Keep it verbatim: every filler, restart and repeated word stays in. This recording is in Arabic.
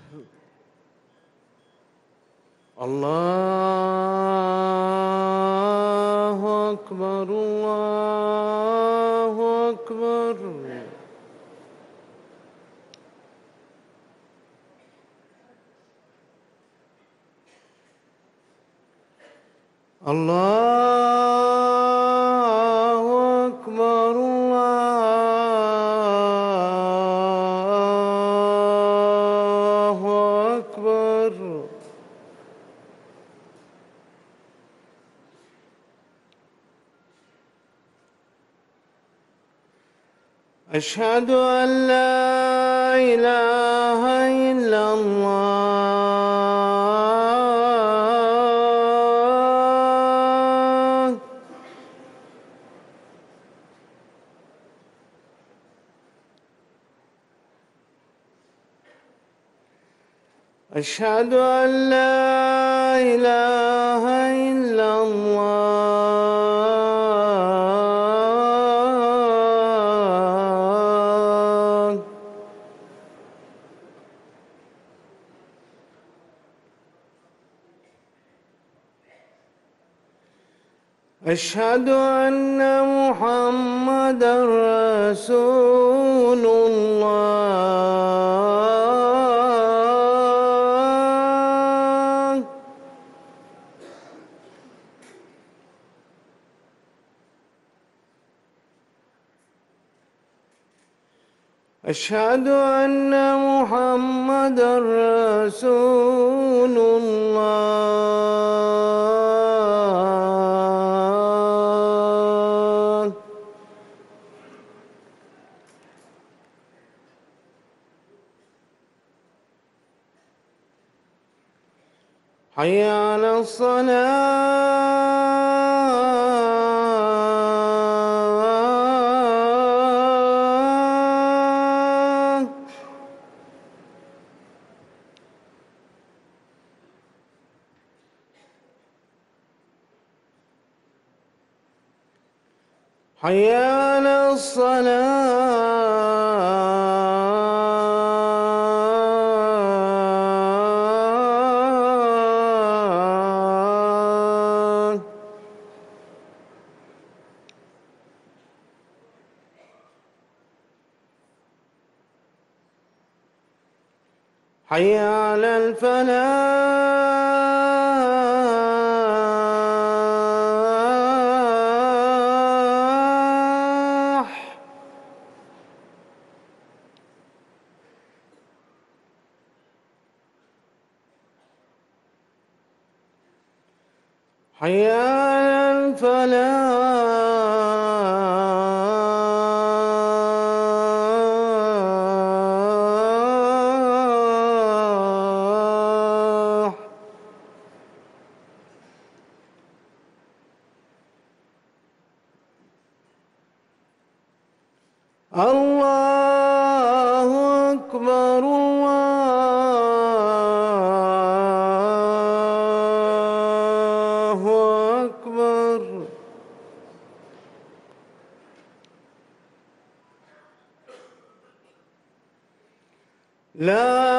الله أكبر الله أكبر. الله أكبر الله أكبر. أشهد أن لا إله إلا الله. أشهد أن لا إله إلا الله. أشهد أن محمدًا رسول الله. أشهد أن محمدًا رسول الله. حي على الصلاة. حي على الصلاة. حي على الفلاح. حي على الفلاح. الله أكبر الله أكبر. لا